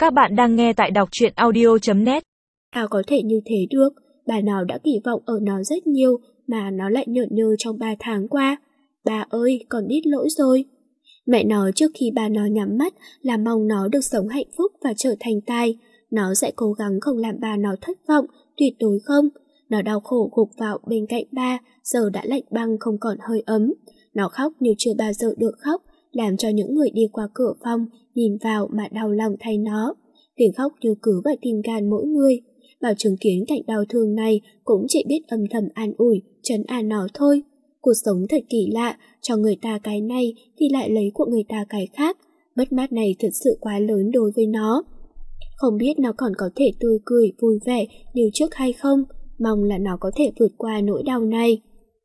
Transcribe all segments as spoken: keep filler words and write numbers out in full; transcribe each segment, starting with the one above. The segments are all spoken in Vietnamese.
Các bạn đang nghe tại đọc truyện audio chấm net. Sao có thể như thế được? Bà nó đã kỳ vọng ở nó rất nhiều mà nó lại nhởn nhơ trong ba tháng qua. Bà ơi, con biết lỗi rồi. Mẹ nó trước khi bà nó nhắm mắt là mong nó được sống hạnh phúc và trở thành tài. Nó sẽ cố gắng không làm bà nó thất vọng, tuyệt đối không. Nó đau khổ gục vào bên cạnh ba, giờ đã lạnh băng không còn hơi ấm. Nó khóc như chưa bao giờ được khóc, làm cho những người đi qua cửa phòng nhìn vào mà đau lòng thay nó. Tiếng khóc như cứ vào tim gan mỗi người. Bảo chứng kiến cảnh đau thương này cũng chỉ biết âm thầm an ủi, trấn an nó thôi. Cuộc sống thật kỳ lạ, cho người ta cái này thì lại lấy của người ta cái khác. Mất mát này thật sự quá lớn đối với nó. Không biết nó còn có thể tươi cười, vui vẻ như trước hay không, mong là nó có thể vượt qua nỗi đau này.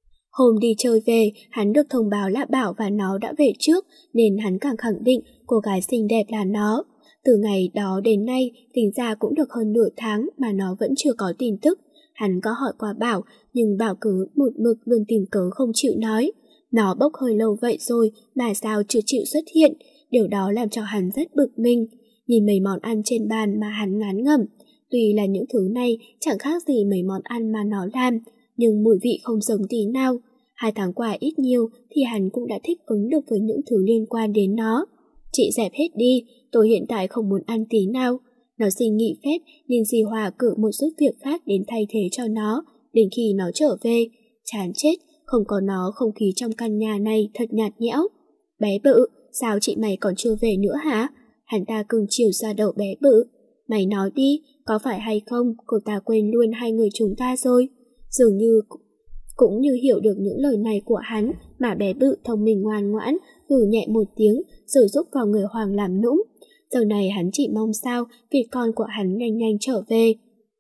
Hôm đi chơi về, hắn được thông báo là Bảo và nó đã về trước, nên hắn càng khẳng định cô gái xinh đẹp là nó. Từ ngày đó đến nay, tính ra cũng được hơn nửa tháng mà nó vẫn chưa có tin tức. Hắn có hỏi qua Bảo, nhưng Bảo cứ một mực luôn tìm cớ không chịu nói. Nó bốc hơi lâu vậy rồi mà sao chưa chịu xuất hiện, điều đó làm cho hắn rất bực mình. Nhìn mấy món ăn trên bàn mà hắn ngán ngẩm. Tuy là những thứ này chẳng khác gì mấy món ăn mà nó làm, nhưng mùi vị không giống tí nào. Hai tháng qua ít nhiều thì hắn cũng đã thích ứng được với những thứ liên quan đến nó. Chị dẹp hết đi, tôi hiện tại không muốn ăn tí nào. Nó xin nghỉ phép nên dì Hòa cử một giúp việc khác đến thay thế cho nó, đến khi nó trở về. Chán chết, không có nó không khí trong căn nhà này thật nhạt nhẽo. Bé bự, sao chị mày còn chưa về nữa hả? Hắn ta cưng chiều ra đầu bé bự. Mày nói đi, có phải hay không cô ta quên luôn hai người chúng ta rồi? Dường như cũng như hiểu được những lời này của hắn mà bé bự thông minh ngoan ngoãn, gừ nhẹ một tiếng rồi giúp vào người Hoàng làm nũng. Giờ này hắn chỉ mong sao vì con của hắn nhanh nhanh trở về.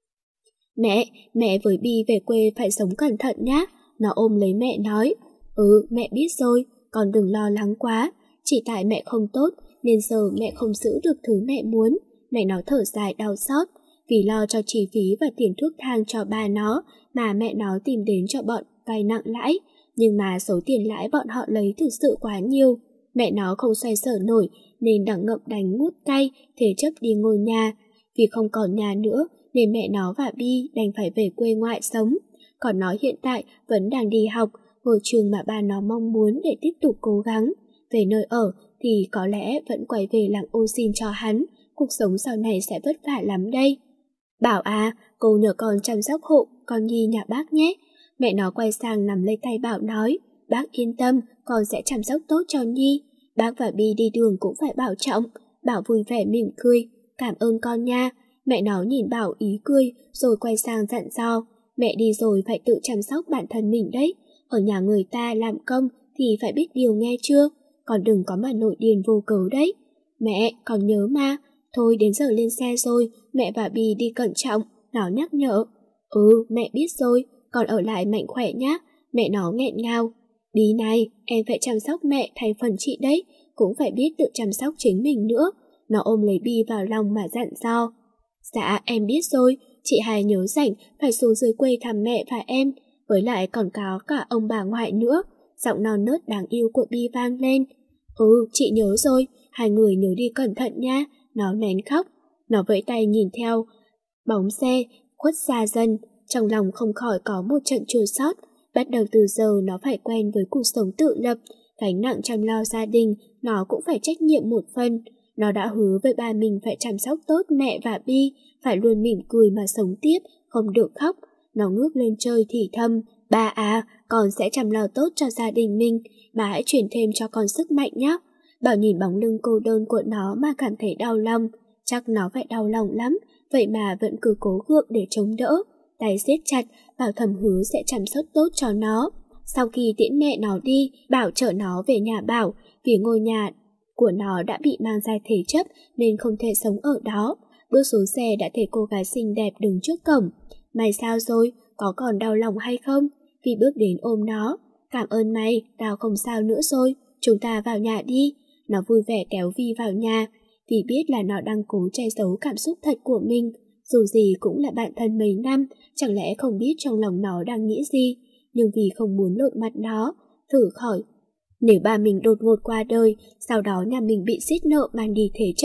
Mẹ, mẹ với Bi về quê phải sống cẩn thận nhá. Nó ôm lấy mẹ nói. Ừ, mẹ biết rồi, con đừng lo lắng quá. Chỉ tại mẹ không tốt nên giờ mẹ không giữ được thứ mẹ muốn. Mẹ nó thở dài đau xót. Vì lo cho chi phí và tiền thuốc thang cho ba nó mà mẹ nó tìm đến cho bọn vay nặng lãi. Nhưng mà số tiền lãi bọn họ lấy thực sự quá nhiều. Mẹ nó không xoay sở nổi nên đặng ngậm đánh ngút cay, thế chấp đi ngôi nhà. Vì không còn nhà nữa nên mẹ nó và Bi đành phải về quê ngoại sống. Còn nó hiện tại vẫn đang đi học, ngôi trường mà ba nó mong muốn để tiếp tục cố gắng. Về nơi ở thì có lẽ vẫn quay về làng ô xin cho hắn. Cuộc sống sau này sẽ vất vả lắm đây. Bảo à, cô nhờ con chăm sóc hộ con Nhi nhà bác nhé. Mẹ nó quay sang nắm lấy tay Bảo nói. Bác yên tâm, con sẽ chăm sóc tốt cho Nhi. Bác và Bi đi đường cũng phải bảo trọng. Bảo vui vẻ mỉm cười. Cảm ơn con nha. Mẹ nó nhìn Bảo ý cười rồi quay sang dặn dò. Mẹ đi rồi phải tự chăm sóc bản thân mình đấy. Ở nhà người ta làm công thì phải biết điều nghe chưa. Còn đừng có mà nổi điên vô cớ đấy. Mẹ, con nhớ mà. Thôi đến giờ lên xe rồi, mẹ và Bi đi cẩn trọng. Nó nhắc nhở. Ừ, mẹ biết rồi, con ở lại mạnh khỏe nhá. Mẹ nó nghẹn ngào. Bi này, em phải chăm sóc mẹ thành phần chị đấy, cũng phải biết tự chăm sóc chính mình nữa. Nó ôm lấy Bi vào lòng mà dặn dò. Dạ, em biết rồi, chị Hai nhớ rảnh phải xuống dưới quê thăm mẹ và em, với lại còn có cả ông bà ngoại nữa. Giọng non nớt đáng yêu của Bi vang lên. Ừ, chị nhớ rồi, hai người nhớ đi cẩn thận nha. Nó nén khóc. Nó vẫy tay nhìn theo bóng xe khuất xa dần, trong lòng không khỏi có một trận chua xót. Bắt đầu từ giờ nó phải quen với cuộc sống tự lập, gánh nặng chăm lo gia đình nó cũng phải trách nhiệm một phần. Nó đã hứa với ba mình phải chăm sóc tốt mẹ và Bi, phải luôn mỉm cười mà sống tiếp, không được khóc. Nó ngước lên trời thì thầm. Ba à, con sẽ chăm lo tốt cho gia đình mình, bà hãy truyền thêm cho con sức mạnh nhé. Bảo nhìn bóng lưng cô đơn của nó mà cảm thấy đau lòng. Chắc nó phải đau lòng lắm, vậy mà vẫn cứ cố gượng để chống đỡ. Tay siết chặt, Bảo thầm hứa sẽ chăm sóc tốt cho nó. Sau khi tiễn mẹ nó đi, Bảo chở nó về nhà Bảo, vì ngôi nhà của nó đã bị mang ra thế chấp nên không thể sống ở đó. Bước xuống xe đã thấy cô gái xinh đẹp đứng trước cổng. Mày sao rồi, có còn đau lòng hay không? Vì bước đến ôm nó. Cảm ơn mày, tao không sao nữa rồi, chúng ta vào nhà đi. Nó vui vẻ kéo Vi vào nhà, vì biết là nó đang cố che giấu cảm xúc thật của mình. Dù gì cũng là bạn thân mấy năm, chẳng lẽ không biết trong lòng nó đang nghĩ gì. Nhưng vì không muốn lộ mặt nó, thử khỏi. Nếu ba mình đột ngột qua đời, sau đó nhà mình bị xiết nợ mang đi thế chấp,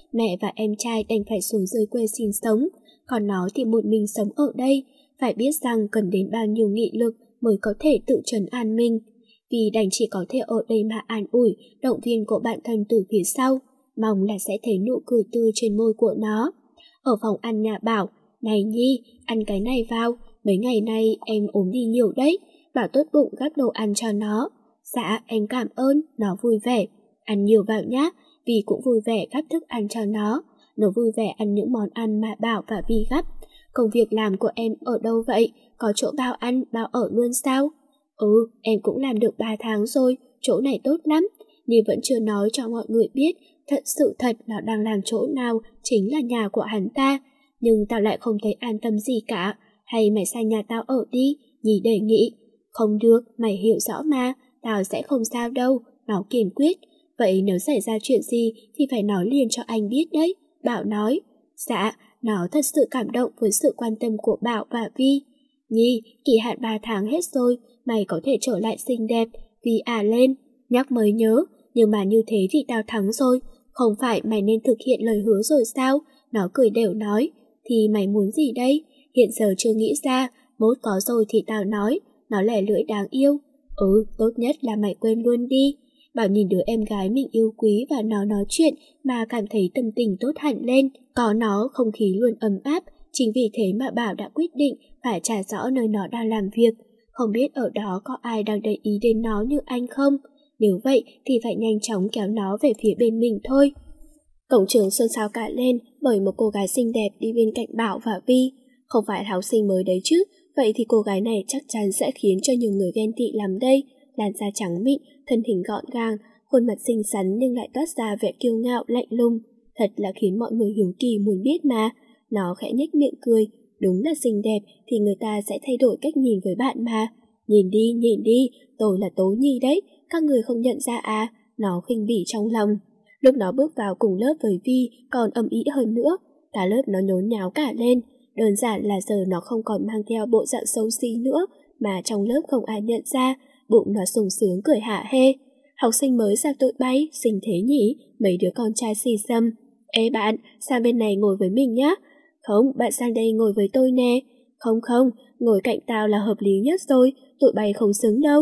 mẹ và em trai đành phải xuống dưới quê sinh sống, còn nó thì một mình sống ở đây, phải biết rằng cần đến bao nhiêu nghị lực mới có thể tự trấn an mình. Vì đành chỉ có thể ở đây mà an ủi, động viên của bạn thân từ phía sau, mong là sẽ thấy nụ cười tươi trên môi của nó. Ở phòng ăn nhà bảo, này Nhi, ăn cái này vào, mấy ngày nay em ốm đi nhiều đấy, bảo tốt bụng gắp đồ ăn cho nó. Dạ, em cảm ơn, nó vui vẻ. Ăn nhiều vào nhá, vì cũng vui vẻ gắp thức ăn cho nó. Nó vui vẻ ăn những món ăn mà Bảo và Vi gắp. Công việc làm của em ở đâu vậy? Có chỗ bao ăn, bao ở luôn sao? Ừ, em cũng làm được ba tháng rồi, chỗ này tốt lắm. Nhưng vẫn chưa nói cho mọi người biết, thật sự thật nó đang làm chỗ nào chính là nhà của hắn ta. Nhưng tao lại không thấy an tâm gì cả. Hay mày sang nhà tao ở đi, Nhi đề nghị. Không được, mày hiểu rõ mà, tao sẽ không sao đâu, nó kiên quyết. Vậy nếu xảy ra chuyện gì thì phải nói liền cho anh biết đấy, Bảo nói. Dạ, nó thật sự cảm động với sự quan tâm của Bảo và Vi. Nhi, kỳ hạn ba tháng hết rồi, mày có thể trở lại xinh đẹp, Vi à lên. Nhắc mới nhớ, nhưng mà như thế thì tao thắng rồi, không phải mày nên thực hiện lời hứa rồi sao? Nó cười đều nói, thì mày muốn gì đây? Hiện giờ chưa nghĩ ra, mốt có rồi thì tao nói, nó lẻ lưỡi đáng yêu. Ừ, tốt nhất là mày quên luôn đi. Bảo nhìn đứa em gái mình yêu quý và nó nói chuyện mà cảm thấy tâm tình tốt hẳn lên. Có nó, không khí luôn ấm áp. Chính vì thế mà Bảo đã quyết định phải trả rõ nơi nó đang làm việc. Không biết ở đó có ai đang để ý đến nó như anh không? Nếu vậy thì phải nhanh chóng kéo nó về phía bên mình thôi. Cổng trường xôn xao cả lên bởi một cô gái xinh đẹp đi bên cạnh Bảo và Vi. Không phải là học sinh mới đấy chứ, vậy thì cô gái này chắc chắn sẽ khiến cho nhiều người ghen tị lắm đây. Làn da trắng mịn, thân hình gọn gàng, khuôn mặt xinh xắn nhưng lại toát ra vẻ kiêu ngạo lạnh lùng. Thật là khiến mọi người hiếu kỳ muốn biết mà. Nó khẽ nhếch miệng cười, đúng là xinh đẹp thì người ta sẽ thay đổi cách nhìn với bạn mà. Nhìn đi, nhìn đi, tôi là Tố Nhi đấy, các người không nhận ra à? Nó khinh bỉ trong lòng. Lúc nó bước vào cùng lớp với Vi còn ầm ĩ hơn nữa, cả lớp nó nhốn nháo cả lên. Đơn giản là giờ nó không còn mang theo bộ dạng xấu xí nữa, mà trong lớp không ai nhận ra, bụng nó sung sướng cười hả hê. Học sinh mới sao tụi bay, xinh thế nhỉ, mấy đứa con trai xì xăm. Ê bạn, sang bên này ngồi với mình nhá. Không, bạn sang đây ngồi với tôi nè. Không không, ngồi cạnh tao là hợp lý nhất rồi, tụi bay không xứng đâu.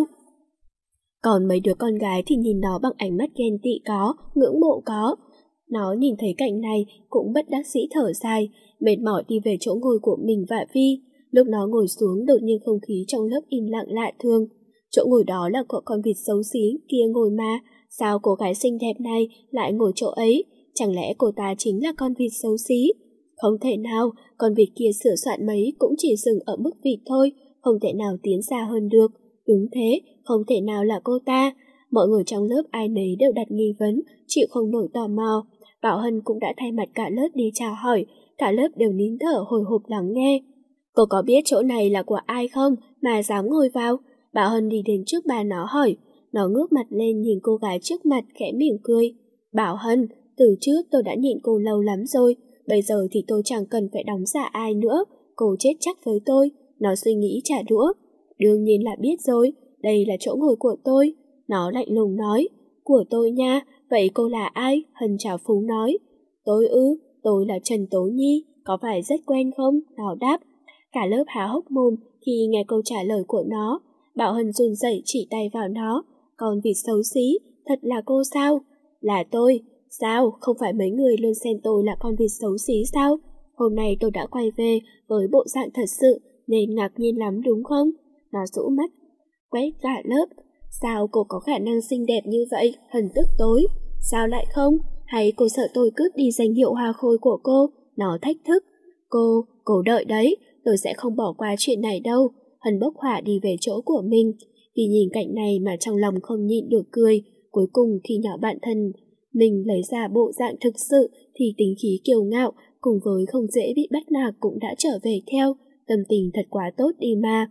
Còn mấy đứa con gái thì nhìn nó bằng ánh mắt ghen tị có, ngưỡng mộ có. Nó nhìn thấy cảnh này cũng bất đắc dĩ thở dài, mệt mỏi đi về chỗ ngồi của mình và Vi. Lúc nó ngồi xuống đột nhiên không khí trong lớp im lặng lạ thường. Chỗ ngồi đó là của con vịt xấu xí kia ngồi mà, sao cô gái xinh đẹp này lại ngồi chỗ ấy? Chẳng lẽ cô ta chính là con vịt xấu xí? Không thể nào, con vịt kia sửa soạn mấy cũng chỉ dừng ở mức vịt thôi, không thể nào tiến xa hơn được. Đúng thế, không thể nào là cô ta. Mọi người trong lớp ai nấy đều đặt nghi vấn, chịu không nổi tò mò. Bảo Hân cũng đã thay mặt cả lớp đi chào hỏi, cả lớp đều nín thở hồi hộp lắng nghe. Cô có biết chỗ này là của ai không mà dám ngồi vào? Bảo Hân đi đến trước bà nó hỏi. Nó ngước mặt lên nhìn cô gái trước mặt khẽ mỉm cười. Bảo Hân, từ trước tôi đã nhịn cô lâu lắm rồi, bây giờ thì tôi chẳng cần phải đóng giả ai nữa, cô chết chắc với tôi. Nó suy nghĩ trả đũa. Đương nhiên là biết rồi, đây là chỗ ngồi của tôi. Nó lạnh lùng nói. Của tôi nha, vậy cô là ai? Hân trào phúng nói. Tôi ư, tôi là Trần Tố Nhi, có phải rất quen không? Nó đáp. Cả lớp há hốc mồm khi nghe câu trả lời của nó. Bảo Hân run rẩy chỉ tay vào nó. Còn vịt xấu xí, thật là cô sao? Là tôi. Sao, không phải mấy người luôn xem tôi là con vịt xấu xí sao? Hôm nay tôi đã quay về với bộ dạng thật sự nên ngạc nhiên lắm đúng không? Nó rũ mắt, quét cả lớp. Sao cô có khả năng xinh đẹp như vậy? Hân tức tối. Sao lại không? Hay cô sợ tôi cướp đi danh hiệu hoa khôi của cô? Nó thách thức. Cô, cô đợi đấy, tôi sẽ không bỏ qua chuyện này đâu. Hân bốc hỏa đi về chỗ của mình. Vì nhìn cảnh này mà trong lòng không nhịn được cười. Cuối cùng khi nhỏ bạn thân mình lấy ra bộ dạng thực sự thì tính khí kiêu ngạo cùng với không dễ bị bắt nạt cũng đã trở về theo. Tâm tình thật quá tốt đi mà.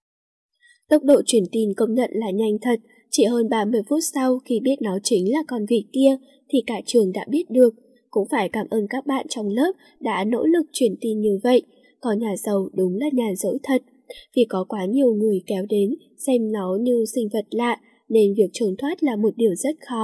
Tốc độ truyền tin công nhận là nhanh thật. Chỉ hơn ba mươi phút sau khi biết nó chính là con vịt kia thì cả trường đã biết được. Cũng phải cảm ơn các bạn trong lớp đã nỗ lực truyền tin như vậy. Có nhà giàu đúng là nhàn rỗi thật. Vì có quá nhiều người kéo đến xem nó như sinh vật lạ nên việc trốn thoát là một điều rất khó.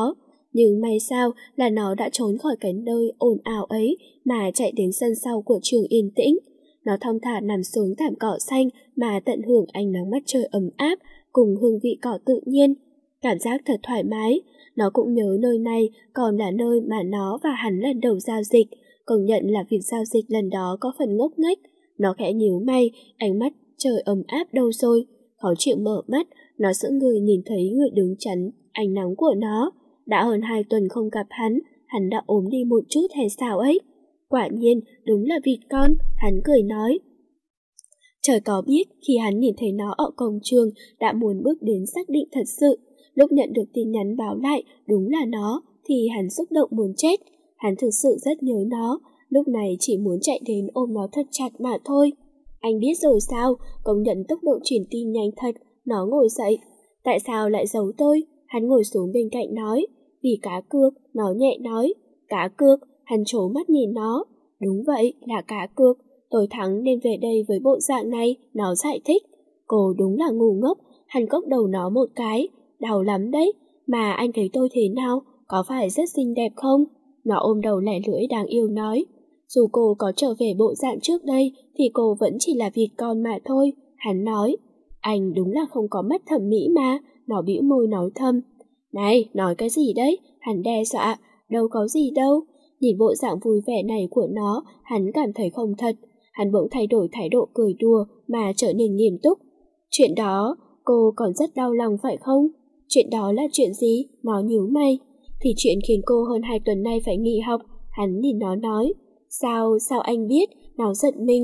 Nhưng may sao là nó đã trốn khỏi cái nơi ồn ào ấy mà chạy đến sân sau của trường yên tĩnh. Nó thong thả nằm xuống thảm cỏ xanh mà tận hưởng ánh nắng mặt trời ấm áp cùng hương vị cỏ tự nhiên. Cảm giác thật thoải mái. Nó cũng nhớ nơi này còn là nơi mà nó và hắn lần đầu giao dịch. Công nhận là việc giao dịch lần đó có phần ngốc nghếch. Nó khẽ nhíu mày, ánh mắt trời ấm áp đâu rồi. Khó chịu mở mắt, nó sững người nhìn thấy người đứng chắn ánh nắng của nó. Đã hơn hai tuần không gặp hắn, hắn đã ốm đi một chút hay sao ấy? Quả nhiên, đúng là vịt con, hắn cười nói. Trời có biết, khi hắn nhìn thấy nó ở cổng trường, đã muốn bước đến xác định thật sự. Lúc nhận được tin nhắn báo lại, đúng là nó, thì hắn xúc động muốn chết. Hắn thực sự rất nhớ nó, lúc này chỉ muốn chạy đến ôm nó thật chặt mà thôi. Anh biết rồi sao, công nhận tốc độ truyền tin nhanh thật, nó ngồi dậy. Tại sao lại giấu tôi? Hắn ngồi xuống bên cạnh nói. Vì cá cược, nó nhẹ nói. Cá cược, hắn trố mắt nhìn nó. Đúng vậy, là cá cược. Tôi thắng nên về đây với bộ dạng này, nó giải thích. Cô đúng là ngu ngốc, hắn cốc đầu nó một cái. Đau lắm đấy, mà anh thấy tôi thế nào, có phải rất xinh đẹp không? Nó ôm đầu lẻ lưỡi đáng yêu nói. Dù cô có trở về bộ dạng trước đây, thì cô vẫn chỉ là vịt con mà thôi, hắn nói. Anh đúng là không có mắt thẩm mỹ mà, nó bĩu môi nói thầm. Này, nói cái gì đấy? Hắn đe dọa, đâu có gì đâu. Nhìn bộ dạng vui vẻ này của nó, hắn cảm thấy không thật. Hắn bỗng thay đổi thái độ cười đùa mà trở nên nghiêm túc. Chuyện đó, cô còn rất đau lòng phải không? Chuyện đó là chuyện gì? Nó nhíu mày. Thì chuyện khiến cô hơn hai tuần nay phải nghỉ học. Hắn nhìn nó nói. Sao, sao anh biết? Nó giận mình.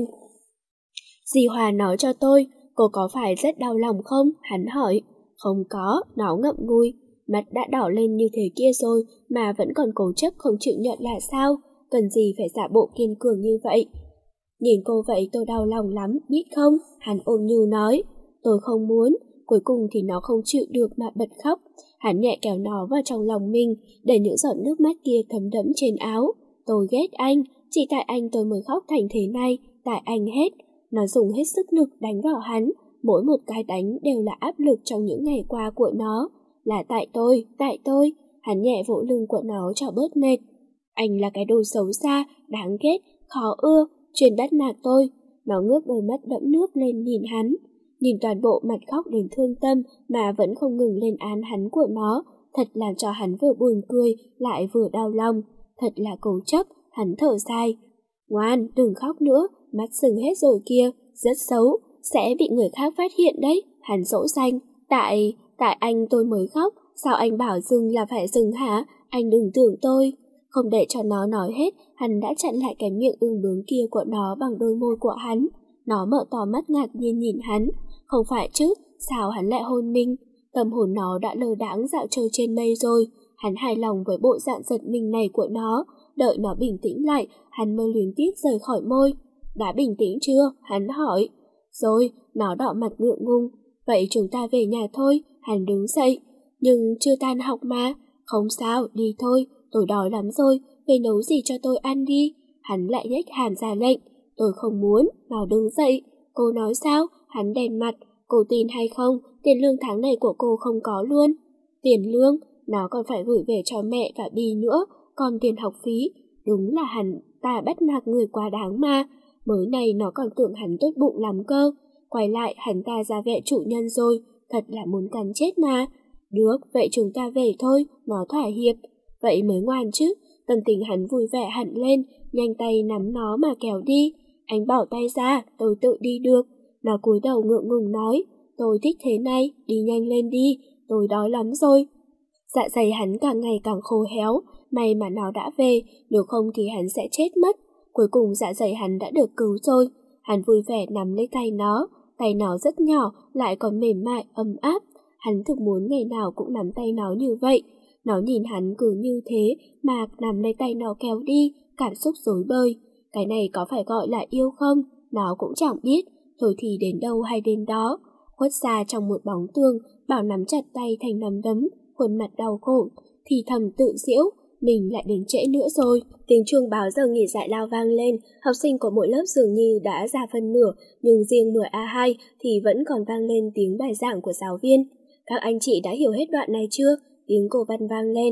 Dì Hòa nói cho tôi, cô có phải rất đau lòng không? Hắn hỏi. Không có, nó ngậm ngùi. Mặt đã đỏ lên như thế kia rồi mà vẫn còn cố chấp không chịu nhận là sao? Cần gì phải giả bộ kiên cường như vậy? Nhìn cô vậy tôi đau lòng lắm, biết không? Hắn ôm nhu nói. Tôi không muốn. Cuối cùng thì nó không chịu được mà bật khóc. Hắn nhẹ kéo nó vào trong lòng mình, để những giọt nước mắt kia thấm đẫm trên áo. Tôi ghét anh, chỉ tại anh tôi mới khóc thành thế này, tại anh hết. Nó dùng hết sức lực đánh vào hắn, mỗi một cái đánh đều là áp lực trong những ngày qua của nó. Là tại tôi, tại tôi. Hắn nhẹ vỗ lưng của nó cho bớt mệt. Anh là cái đồ xấu xa, đáng ghét, khó ưa, chuyên bắt nạt tôi. Nó ngước đôi mắt đẫm nước lên nhìn hắn. Nhìn toàn bộ mặt khóc đến thương tâm mà vẫn không ngừng lên án hắn của nó, thật làm cho hắn vừa buồn cười lại vừa đau lòng, thật là cố chấp. Hắn thở dài. Ngoan, đừng khóc nữa, mắt sưng hết rồi kia, rất xấu, sẽ bị người khác phát hiện đấy. Hắn dỗ dành. Tại, tại anh tôi mới khóc, sao anh bảo dừng là phải dừng hả? Anh đừng tưởng tôi. Không để cho nó nói hết, hắn đã chặn lại cái miệng ương bướng kia của nó bằng đôi môi của hắn. Nó mở to mắt ngạc nhiên nhìn hắn. Không phải chứ, sao hắn lại hôn mình? Tâm hồn nó đã lơ đãng dạo chơi trên mây rồi. Hắn hài lòng với bộ dạng giật mình này của nó. Đợi nó bình tĩnh lại, hắn mới luyến tiếc rời khỏi môi. Đã bình tĩnh chưa? Hắn hỏi. Rồi, nó đỏ mặt ngượng ngung. Vậy chúng ta về nhà thôi. Hắn đứng dậy. Nhưng chưa tan học mà. Không sao, đi thôi. Tôi đói lắm rồi, về nấu gì cho tôi ăn đi. Hắn lại nhếch hàm ra lệnh. Tôi không muốn. Nó đứng dậy. Cô nói sao? Hắn đèn mặt. Cô tin hay không, tiền lương tháng này của cô không có luôn. Tiền lương, nó còn phải gửi về cho mẹ và Bi nữa, còn tiền học phí. Đúng là hắn ta bắt nạt người quá đáng mà. Mới này nó còn tưởng hắn tốt bụng lắm cơ. Quay lại hắn ta ra vẻ chủ nhân rồi, thật là muốn cắn chết mà. Được, vậy chúng ta về thôi, nó thỏa hiệp. Vậy mới ngoan chứ. Tâm tình hắn vui vẻ hẳn lên, nhanh tay nắm nó mà kéo đi. Anh bỏ tay ra, tôi tự đi được. Nó cúi đầu ngượng ngùng nói, tôi thích thế này, đi nhanh lên đi, tôi đói lắm rồi. Dạ dày hắn càng ngày càng khô héo, may mà nó đã về, nếu không thì hắn sẽ chết mất. Cuối cùng dạ dày hắn đã được cứu rồi. Hắn vui vẻ nắm lấy tay nó, tay nó rất nhỏ, lại còn mềm mại, ấm áp. Hắn thực muốn ngày nào cũng nắm tay nó như vậy. Nó nhìn hắn cứ như thế mà nắm lấy tay nó kéo đi, cảm xúc rối bời. Cái này có phải gọi là yêu không? Nó cũng chẳng biết. Thôi thì đến đâu hay đến đó. Khuất xa trong một bóng tường, Bảo nắm chặt tay thành nắm đấm, khuôn mặt đau khổ, thì thầm tự giễu, mình lại đến trễ nữa rồi. Tiếng chuông báo giờ nghỉ giải lao vang lên, học sinh của mỗi lớp dường như đã ra phân nửa, nhưng riêng mười A hai thì vẫn còn vang lên tiếng bài giảng của giáo viên. Các anh chị đã hiểu hết đoạn này chưa? Tiếng cô Văn vang lên.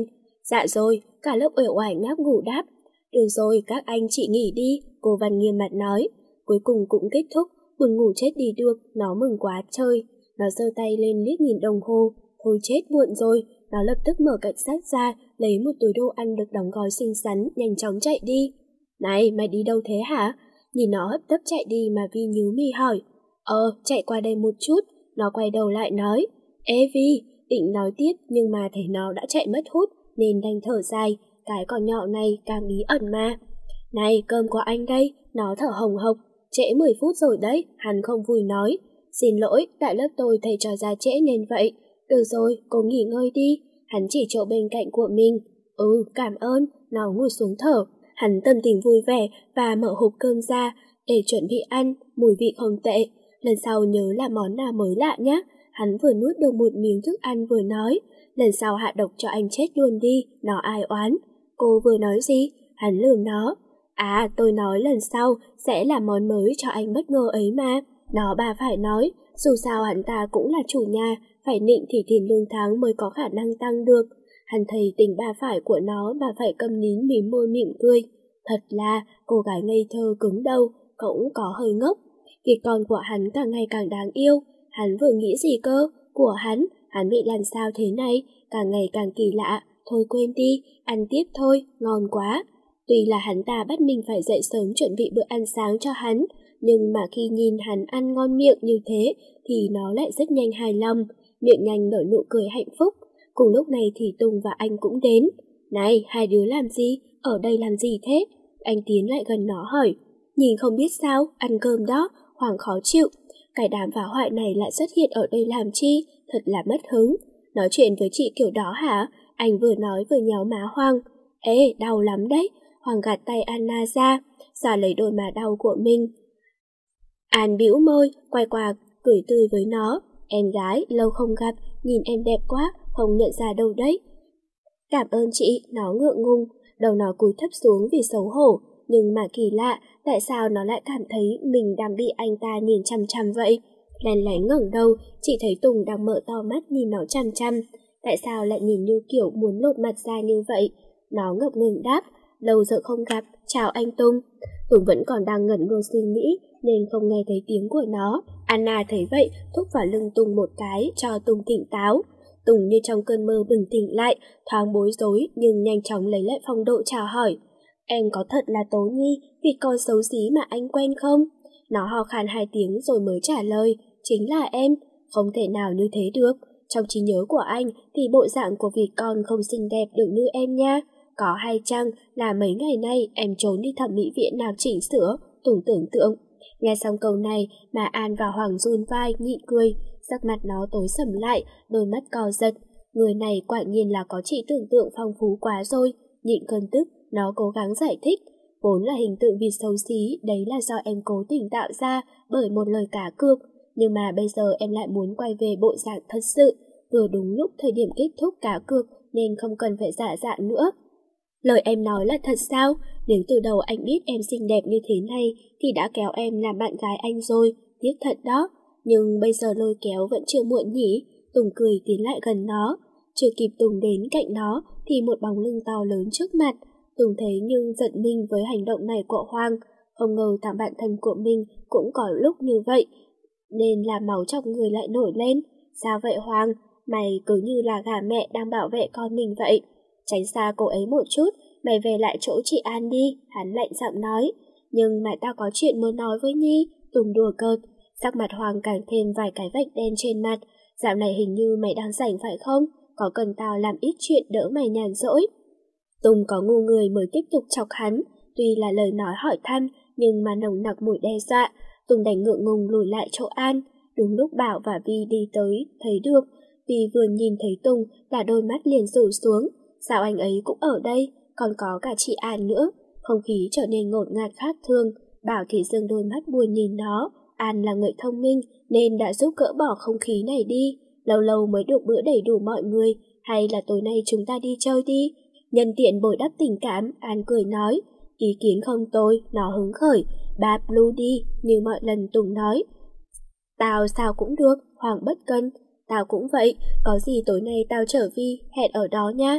Dạ rồi, cả lớp uể oải ngáp ngủ đáp. Được rồi, các anh chị nghỉ đi, cô Văn nghiêm mặt nói. Cuối cùng cũng kết thúc, buồn ngủ chết đi được, nó mừng quá chơi. Nó giơ tay lên liếc nhìn đồng hồ, thôi chết muộn rồi. Nó lập tức mở cạnh sách ra, lấy một túi đồ ăn được đóng gói xinh xắn, nhanh chóng chạy đi. Này, mày đi đâu thế hả? Nhìn nó hấp tấp chạy đi mà Vi nhíu mi hỏi. Ờ, chạy qua đây một chút. Nó quay đầu lại nói. Ê Vi, định nói tiếp nhưng mà thấy nó đã chạy mất hút nên đành thở dài. Cái con nhỏ này càng bí ẩn mà. Này, cơm của anh đây. Nó thở hồng hộc. Trễ mười phút rồi đấy, hắn không vui nói. Xin lỗi, tại lớp tôi thầy trò ra trễ nên vậy. Được rồi, cô nghỉ ngơi đi. Hắn chỉ chỗ bên cạnh của mình. Ừ, cảm ơn. Nó ngồi xuống thở. Hắn tâm tình vui vẻ và mở hộp cơm ra để chuẩn bị ăn, mùi vị không tệ. Lần sau nhớ làm món nào mới lạ nhé. Hắn vừa nuốt được một miếng thức ăn vừa nói. Lần sau hạ độc cho anh chết luôn đi, nó ai oán. Cô vừa nói gì? Hắn lườm nó. À, tôi nói lần sau sẽ làm món mới cho anh bất ngờ ấy mà. Nó bà phải nói, dù sao hắn ta cũng là chủ nhà, phải nịnh thì tiền lương tháng mới có khả năng tăng được. Hắn thấy tình bà phải của nó mà phải câm nín mím môi mỉm cười. Thật là cô gái ngây thơ cứng đầu, cũng có hơi ngốc. Việc con của hắn càng ngày càng đáng yêu. Hắn vừa nghĩ gì cơ? Của hắn, hắn bị làm sao thế này? Càng ngày càng kỳ lạ. Thôi quên đi, ăn tiếp thôi, ngon quá. Tuy là hắn ta bắt mình phải dậy sớm chuẩn bị bữa ăn sáng cho hắn, nhưng mà khi nhìn hắn ăn ngon miệng như thế thì nó lại rất nhanh hài lòng, miệng nhanh nở nụ cười hạnh phúc. Cùng lúc này thì Tùng và anh cũng đến. Này, hai đứa làm gì? Ở đây làm gì thế? Anh tiến lại gần nó hỏi. Nhìn không biết sao, ăn cơm đó, Hoàng khó chịu. Cái đám phá hoại này lại xuất hiện ở đây làm chi? Thật là mất hứng. Nói chuyện với chị kiểu đó hả? Anh vừa nói vừa nhéo má Hoàng. Ê, đau lắm đấy. Hoàng gạt tay Anna ra, giả lấy đôi má đau của mình. An bĩu môi, quay qua cười tươi với nó. Em gái, lâu không gặp, nhìn em đẹp quá, không nhận ra đâu đấy. Cảm ơn chị, nó ngượng ngùng, đầu nó cúi thấp xuống vì xấu hổ. Nhưng mà kỳ lạ, tại sao nó lại cảm thấy mình đang bị anh ta nhìn chăm chăm vậy? Lén lén ngẩng đầu, chị thấy Tùng đang mở to mắt nhìn nó chăm chăm. Tại sao lại nhìn như kiểu muốn lột mặt ra như vậy? Nó ngập ngừng đáp. Lâu giờ không gặp, chào anh Tùng. Tùng vẫn còn đang ngẩn ngơ suy nghĩ nên không nghe thấy tiếng của nó. Anna thấy vậy, thúc vào lưng Tùng một cái cho Tùng tỉnh táo. Tùng như trong cơn mơ bừng tỉnh lại, thoáng bối rối nhưng nhanh chóng lấy lại phong độ chào hỏi. Em có thật là Tố Nhi, vì con xấu xí mà anh quen không? Nó ho khan hai tiếng rồi mới trả lời. Chính là em, không thể nào như thế được. Trong trí nhớ của anh thì bộ dạng của vị con không xinh đẹp được như em nha. Có hay chăng là mấy ngày nay em trốn đi thẩm mỹ viện nào chỉnh sửa? Tùng tưởng tượng. Nghe xong câu này mà An và Hoàng run vai nhịn cười. Sắc mặt nó tối sầm lại, đôi mắt co giật. Người này quả nhiên là có chỉ tưởng tượng phong phú quá rồi. Nhịn cơn tức, nó cố gắng giải thích. Vốn là hình tượng vịt xấu xí, đấy là do em cố tình tạo ra bởi một lời cá cược. Nhưng mà bây giờ em lại muốn quay về bộ dạng thật sự. Vừa đúng lúc thời điểm kết thúc cá cược nên không cần phải giả dạng nữa. Lời em nói là thật sao? Nếu từ đầu anh biết em xinh đẹp như thế này thì đã kéo em làm bạn gái anh rồi. Tiếc thật đó. Nhưng bây giờ lôi kéo vẫn chưa muộn nhỉ? Tùng cười tiến lại gần nó. Chưa kịp Tùng đến cạnh nó thì một bóng lưng to lớn trước mặt. Tùng thấy nhưng giận mình với hành động này của Hoàng. Không ngờ thằng bạn thân của mình cũng có lúc như vậy, nên là máu trong người lại nổi lên. Sao vậy Hoàng? Mày cứ như là gà mẹ đang bảo vệ con mình vậy. Tránh xa cô ấy một chút, mày về lại chỗ chị An đi, hắn lạnh giọng nói. Nhưng mà tao có chuyện muốn nói với Nhi. Tùng đùa cợt. Sắc mặt Hoàng càng thêm vài cái vạch đen trên mặt. Dạo này hình như mày đang rảnh phải không? Có cần tao làm ít chuyện đỡ mày nhàn rỗi? Tùng có ngu người mới tiếp tục chọc hắn. Tuy là lời nói hỏi thăm, nhưng mà nồng nặc mùi đe dọa. Tùng đành ngượng ngùng lùi lại chỗ An. Đúng lúc Bảo và Vi đi tới, thấy được. Vi vừa nhìn thấy Tùng là đôi mắt liền rủ xuống. Sao anh ấy cũng ở đây, còn có cả chị An nữa. Không khí trở nên ngột ngạt khác thường. Bảo thì dừng đôi mắt buồn nhìn nó. An là người thông minh nên đã giúp gỡ bỏ không khí này đi. Lâu lâu mới được bữa đầy đủ mọi người. Hay là tối nay chúng ta đi chơi đi? Nhân tiện bồi đắp tình cảm, An cười nói. Ý kiến không tôi, nó hứng khởi. Ba Blue đi, như mọi lần Tùng nói. Tao sao cũng được, Hoàng bất cân. Tao cũng vậy, có gì tối nay tao chở Vi, hẹn ở đó nha.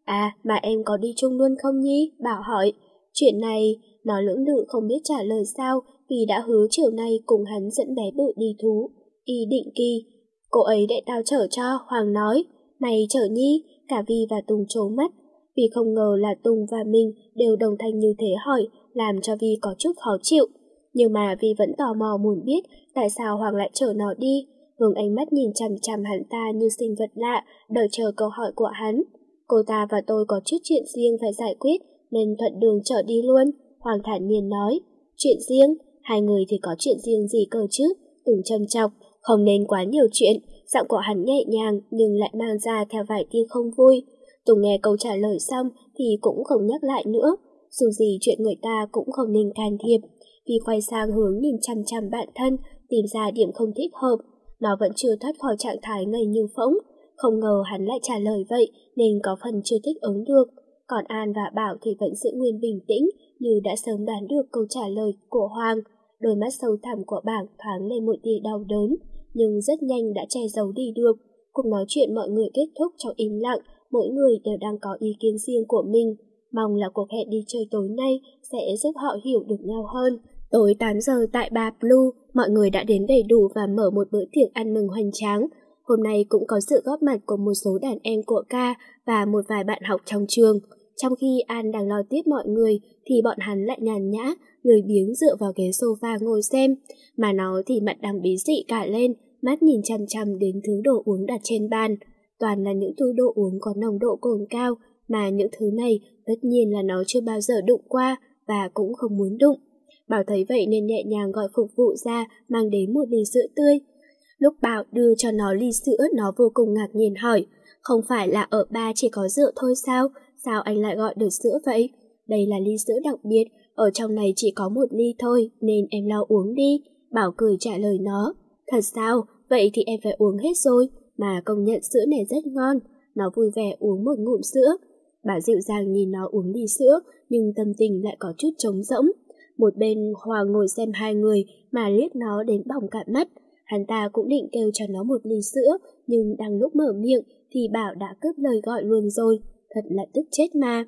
À, mà em có đi chung luôn không Nhi? Bảo hỏi. Chuyện này, nó lưỡng lự không biết trả lời sao vì đã hứa chiều nay cùng hắn dẫn bé Bự đi thú. Y định kỳ. Cô ấy để tao chở cho, Hoàng nói. Mày chở Nhi, cả Vi và Tùng trố mắt. Vì không ngờ là Tùng và mình đều đồng thanh như thế hỏi, làm cho Vi có chút khó chịu. Nhưng mà Vi vẫn tò mò muốn biết tại sao Hoàng lại chở nó đi, hướng ánh mắt nhìn chằm chằm hắn ta như sinh vật lạ, đợi chờ câu hỏi của hắn. Cô ta và tôi có chút chuyện riêng phải giải quyết, nên thuận đường chở đi luôn, Hoàng thản nhiên nói. Chuyện riêng? Hai người thì có chuyện riêng gì cơ chứ? Tùng châm chọc, không nên quá nhiều chuyện, giọng của hắn nhẹ nhàng nhưng lại mang ra theo vài tia không vui. Tùng nghe câu trả lời xong thì cũng không nhắc lại nữa, dù gì chuyện người ta cũng không nên can thiệp. Vì quay sang hướng nhìn chăm chăm bạn thân, tìm ra điểm không thích hợp. Nó vẫn chưa thoát khỏi trạng thái ngây như phỗng. Không ngờ hắn lại trả lời vậy nên có phần chưa thích ứng được. Còn An và Bảo thì vẫn giữ nguyên bình tĩnh như đã sớm đoán được câu trả lời của Hoàng. Đôi mắt sâu thẳm của Bảo thoáng lên một tia đau đớn, nhưng rất nhanh đã che giấu đi được. Cuộc nói chuyện mọi người kết thúc trong im lặng, mỗi người đều đang có ý kiến riêng của mình. Mong là cuộc hẹn đi chơi tối nay sẽ giúp họ hiểu được nhau hơn. Tối tám giờ tại bar Blue, mọi người đã đến đầy đủ và mở một bữa tiệc ăn mừng hoành tráng. Hôm nay cũng có sự góp mặt của một số đàn em của Ca và một vài bạn học trong trường. Trong khi An đang lo tiếp mọi người thì bọn hắn lại nhàn nhã, lười biếng dựa vào ghế sofa ngồi xem. Mà nó thì mặt đang bí dị cả lên, mắt nhìn chằm chằm đến thứ đồ uống đặt trên bàn. Toàn là những thứ đồ uống có nồng độ cồn cao, mà những thứ này tất nhiên là nó chưa bao giờ đụng qua và cũng không muốn đụng. Bảo thấy vậy nên nhẹ nhàng gọi phục vụ ra mang đến một ly sữa tươi. Lúc Bảo đưa cho nó ly sữa, nó vô cùng ngạc nhiên hỏi, không phải là ở bar chỉ có rượu thôi sao? Sao anh lại gọi được sữa vậy? Đây là ly sữa đặc biệt, ở trong này chỉ có một ly thôi nên em lo uống đi. Bảo cười trả lời nó. Thật sao? Vậy thì em phải uống hết rồi, mà công nhận sữa này rất ngon. Nó vui vẻ uống một ngụm sữa. Bảo dịu dàng nhìn nó uống ly sữa, nhưng tâm tình lại có chút trống rỗng. Một bên Hoàng ngồi xem hai người mà liếc nó đến bỏng cả mắt. Hắn ta cũng định kêu cho nó một ly sữa, nhưng đang lúc mở miệng thì Bảo đã cướp lời gọi luôn rồi. Thật là tức chết mà.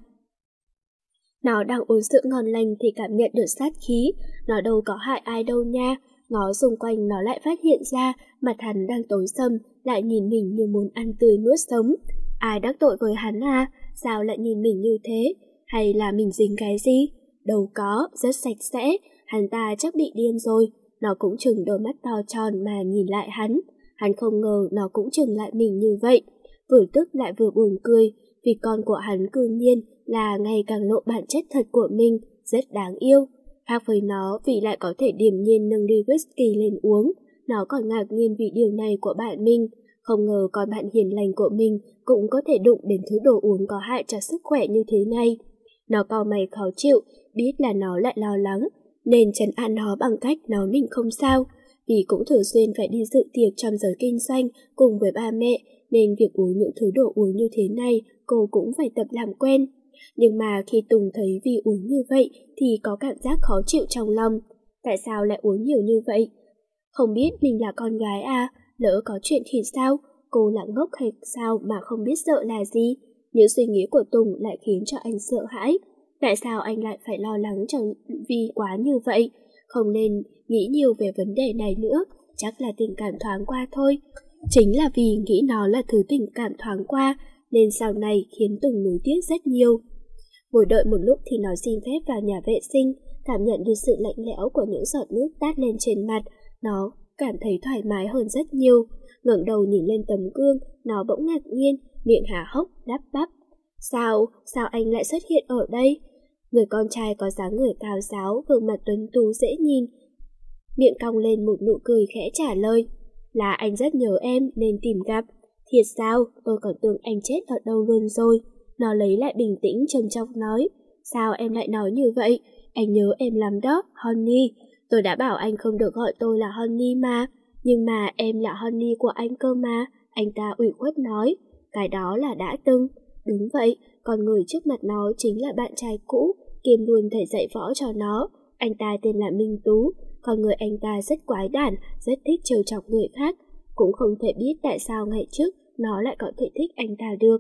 Nó đang uống sữa ngon lành thì cảm nhận được sát khí. Nó đâu có hại ai đâu nha. Ngó xung quanh nó lại phát hiện ra mặt hắn đang tối sầm, lại nhìn mình như muốn ăn tươi nuốt sống. Ai đắc tội với hắn à? Sao lại nhìn mình như thế? Hay là mình dính cái gì? Đâu có, rất sạch sẽ. Hắn ta chắc bị điên rồi. Nó cũng chừng đôi mắt to tròn mà nhìn lại hắn. Hắn không ngờ nó cũng chừng lại mình như vậy. Vừa tức lại vừa buồn cười, vì con của hắn cư nhiên là ngày càng lộ bản chất thật của mình, rất đáng yêu. Khác với nó vì lại có thể điềm nhiên nâng ly whisky lên uống, nó còn ngạc nhiên vì điều này của bạn mình. Không ngờ con bạn hiền lành của mình cũng có thể đụng đến thứ đồ uống có hại cho sức khỏe như thế này. Nó cau mày khó chịu, biết là nó lại lo lắng, nên trấn an nó bằng cách nói mình không sao. Vì cũng thường xuyên phải đi dự tiệc trong giới kinh doanh cùng với ba mẹ, nên việc uống những thứ đồ uống như thế này cô cũng phải tập làm quen. Nhưng mà khi Tùng thấy vì uống như vậy thì có cảm giác khó chịu trong lòng. Tại sao lại uống nhiều như vậy? Không biết mình là con gái à? Lỡ có chuyện thì sao? Cô là ngốc hay sao mà không biết sợ là gì? Những suy nghĩ của Tùng lại khiến cho anh sợ hãi. Tại sao anh lại phải lo lắng cho Vi quá như vậy? Không nên nghĩ nhiều về vấn đề này nữa, chắc là tình cảm thoáng qua thôi. Chính là vì nghĩ nó là thứ tình cảm thoáng qua, nên sau này khiến Tùng nuối tiếc rất nhiều. Ngồi đợi một lúc thì nó xin phép vào nhà vệ sinh, cảm nhận được sự lạnh lẽo của những giọt nước tát lên trên mặt, nó cảm thấy thoải mái hơn rất nhiều. Ngẩng đầu nhìn lên tấm gương, nó bỗng ngạc nhiên, miệng há hốc, lắp bắp. Sao, sao anh lại xuất hiện ở đây? Người con trai có dáng người cao ráo, gương mặt tuấn tú dễ nhìn, miệng cong lên một nụ cười khẽ trả lời. Là anh rất nhớ em nên tìm gặp. Thiệt sao? Tôi còn tưởng anh chết ở đâu luôn rồi. Nó lấy lại bình tĩnh trầm trọng nói. Sao em lại nói như vậy? Anh nhớ em lắm đó, Honey. Tôi đã bảo anh không được gọi tôi là Honey mà. Nhưng mà em là Honey của anh cơ mà. Anh ta ủy khuất nói. Cái đó là đã từng. Đúng vậy, còn người trước mặt nó chính là bạn trai cũ, kiêm luôn thầy dạy võ cho nó. Anh ta tên là Minh Tú. Con người anh ta rất quái đản, rất thích trêu chọc người khác. Cũng không thể biết tại sao ngày trước nó lại có thể thích anh ta được.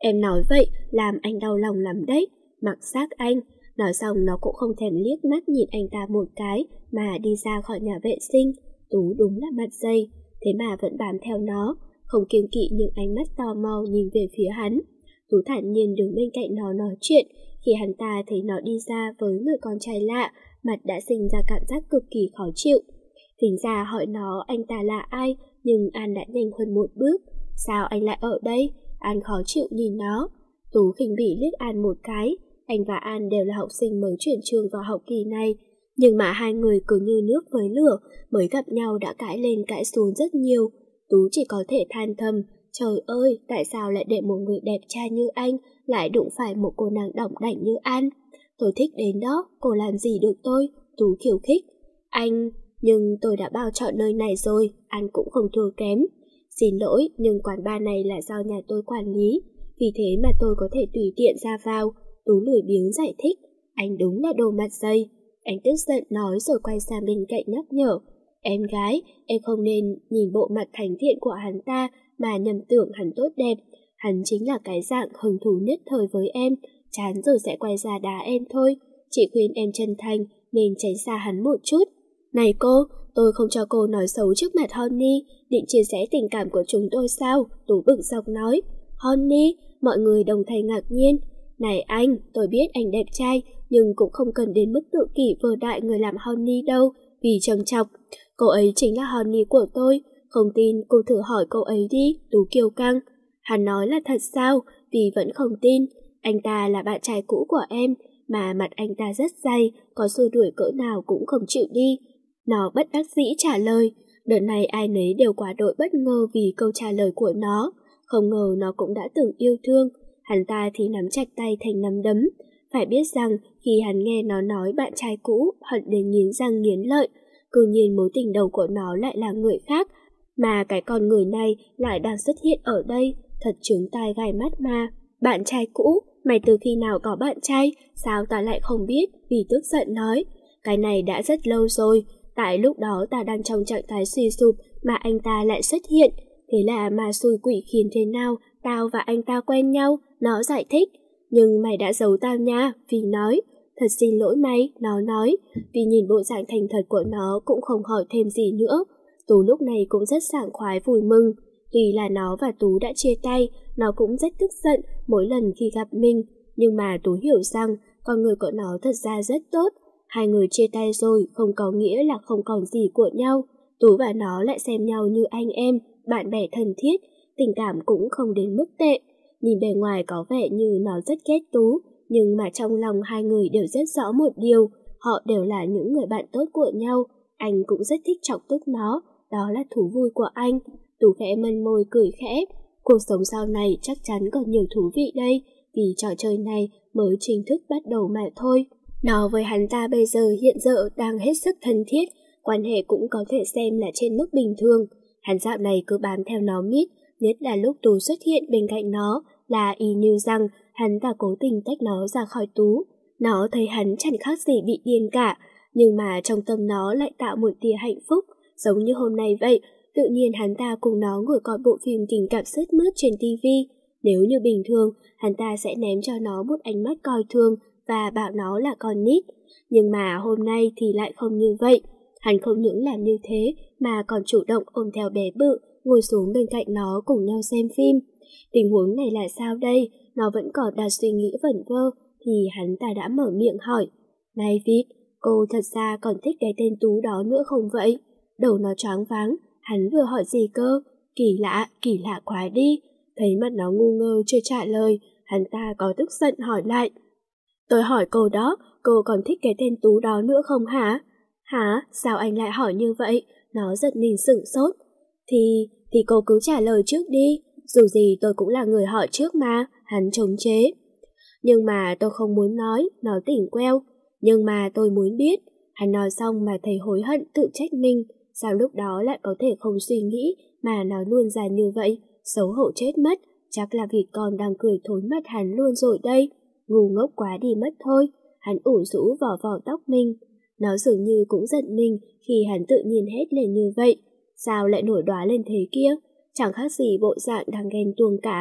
Em nói vậy làm anh đau lòng lắm đấy. Mặc xác anh. Nói xong nó cũng không thèm liếc mắt nhìn anh ta một cái mà đi ra khỏi nhà vệ sinh. Tú đúng là mặt dây, thế mà vẫn bám theo nó, không kiêng kỵ những ánh mắt tò mò nhìn về phía hắn. Tú thản nhiên đứng bên cạnh nó nói chuyện. Khi hắn ta thấy nó đi ra với người con trai lạ, mặt đã sinh ra cảm giác cực kỳ khó chịu. Tính ra hỏi nó anh ta là ai, nhưng An đã nhanh hơn một bước. Sao anh lại ở đây? An khó chịu nhìn nó. Tú khinh bỉ liếc An một cái. Anh và An đều là học sinh mới chuyển trường vào học kỳ này, nhưng mà hai người cứ như nước với lửa, mới gặp nhau đã cãi lên cãi xuống rất nhiều. Tú chỉ có thể than thầm, trời ơi, tại sao lại để một người đẹp trai như anh lại đụng phải một cô nàng đỏng đảnh như An? Tôi thích đến đó, cô làm gì được tôi? Tú khiêu khích. Anh, nhưng tôi đã bao chọn nơi này rồi, An cũng không thua kém. Xin lỗi, nhưng quán bar này là do nhà tôi quản lý, vì thế mà tôi có thể tùy tiện ra vào. Tú lười biếng giải thích. Anh đúng là đồ mặt dây. Anh tức giận nói rồi quay sang bên cạnh nhắc nhở. Em gái, em không nên nhìn bộ mặt thánh thiện của hắn ta mà nhầm tưởng hắn tốt đẹp. Hắn chính là cái dạng hứng thú nhất thời với em, chán rồi sẽ quay ra đá em thôi. Chị khuyên em chân thành nên tránh xa hắn một chút. Này cô, tôi không cho cô nói xấu trước mặt Honey, định chia sẻ tình cảm của chúng tôi sao? Tú bực dọc nói. Honey, mọi người đồng thanh ngạc nhiên. Này anh, tôi biết anh đẹp trai, nhưng cũng không cần đến mức tự kỷ vơ đại người làm Honey đâu, vì trầm chọc. Cô ấy chính là Honey của tôi, không tin cô thử hỏi cô ấy đi, Tú kiêu căng. Hắn nói là thật sao, vì vẫn không tin. Anh ta là bạn trai cũ của em, mà mặt anh ta rất dày, có xua đuổi cỡ nào cũng không chịu đi. Nó bất đắc dĩ trả lời, đợt này ai nấy đều quá đội bất ngờ vì câu trả lời của nó. Không ngờ nó cũng đã từng yêu thương. Hắn ta thì nắm chặt tay thành nắm đấm. Phải biết rằng khi hắn nghe nó nói bạn trai cũ, hận đến nghiến răng nghiến lợi. Cứ nhiên mối tình đầu của nó lại là người khác, mà cái con người này lại đang xuất hiện ở đây, thật trướng tai gai mắt mà. Bạn trai cũ? Mày từ khi nào có bạn trai? Sao ta lại không biết? Vì tức giận nói. Cái này đã rất lâu rồi, tại lúc đó ta đang trong trạng thái suy sụp mà anh ta lại xuất hiện. Thế là mà xui quỷ khiến thế nào tao và anh ta quen nhau, nó giải thích. Nhưng mày đã giấu tao nha, vì nói. Thật xin lỗi mày, nó nói. Vì nhìn bộ dạng thành thật của nó cũng không hỏi thêm gì nữa. Tú lúc này cũng rất sảng khoái vui mừng. Tuy là nó và Tú đã chia tay, nó cũng rất tức giận mỗi lần khi gặp mình. Nhưng mà Tú hiểu rằng con người của nó thật ra rất tốt. Hai người chia tay rồi không có nghĩa là không còn gì của nhau. Tú và nó lại xem nhau như anh em, bạn bè thân thiết, tình cảm cũng không đến mức tệ. Nhìn bề ngoài có vẻ như nó rất ghét Tú, nhưng mà trong lòng hai người đều rất rõ một điều, họ đều là những người bạn tốt của nhau. Anh cũng rất thích chọc tức nó, đó là thú vui của anh. Tú khẽ mân môi cười khẽ. Cuộc sống sau này chắc chắn còn nhiều thú vị đây, vì trò chơi này mới chính thức bắt đầu mà thôi. Nó với hắn ta bây giờ hiện giờ đang hết sức thân thiết, quan hệ cũng có thể xem là trên mức bình thường. Hắn dạo này cứ bám theo nó miết, nhất là lúc Tú xuất hiện bên cạnh nó là y như rằng hắn ta cố tình tách nó ra khỏi Tú. Nó thấy hắn chẳng khác gì bị điên cả, nhưng mà trong tâm nó lại tạo một tia hạnh phúc, giống như hôm nay vậy. Tự nhiên hắn ta cùng nó ngồi coi bộ phim tình cảm sướt mướt trên tivi. Nếu như bình thường, hắn ta sẽ ném cho nó một ánh mắt coi thường và bảo nó là con nít. Nhưng mà hôm nay thì lại không như vậy. Hắn không những làm như thế mà còn chủ động ôm theo bé bự, ngồi xuống bên cạnh nó cùng nhau xem phim. Tình huống này là sao đây? Nó vẫn còn đang suy nghĩ vẩn vơ thì hắn ta đã mở miệng hỏi. Này Vít, cô thật ra còn thích cái tên Tú đó nữa không vậy? Đầu nó choáng váng, hắn vừa hỏi gì cơ? Kỳ lạ, kỳ lạ quá đi. Thấy mặt nó ngu ngơ chưa trả lời, hắn ta có tức giận hỏi lại. Tôi hỏi cô đó, cô còn thích cái tên Tú đó nữa không hả? Hả? Sao anh lại hỏi như vậy? Nó giật mình sửng sốt. Thì, thì cô cứ trả lời trước đi. Dù gì tôi cũng là người hỏi trước mà, hắn chống chế. Nhưng mà tôi không muốn nói, nó tỉnh queo. Nhưng mà tôi muốn biết. Hắn nói xong mà thấy hối hận tự trách mình. Sao lúc đó lại có thể không suy nghĩ mà nói luôn ra như vậy? Xấu hổ chết mất. Chắc là vì con đang cười thối mắt hắn luôn rồi đây. Ngu ngốc quá đi mất thôi. Hắn ủ rũ vỏ vỏ tóc mình. Nó dường như cũng giận mình khi hắn tự nhiên hét lên như vậy. Sao lại nổi đoá lên thế kia? Chẳng khác gì bộ dạng đang ghen tuông cả.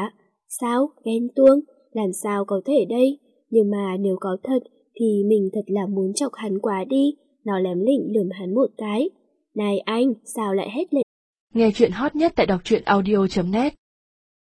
Sao? Ghen tuông? Làm sao có thể đây? Nhưng mà nếu có thật thì mình thật là muốn chọc hắn quá đi. Nó lém lỉnh lườm hắn một cái. Này anh, sao lại hét lên? Nghe chuyện hot nhất tại đọc truyện audio chấm net.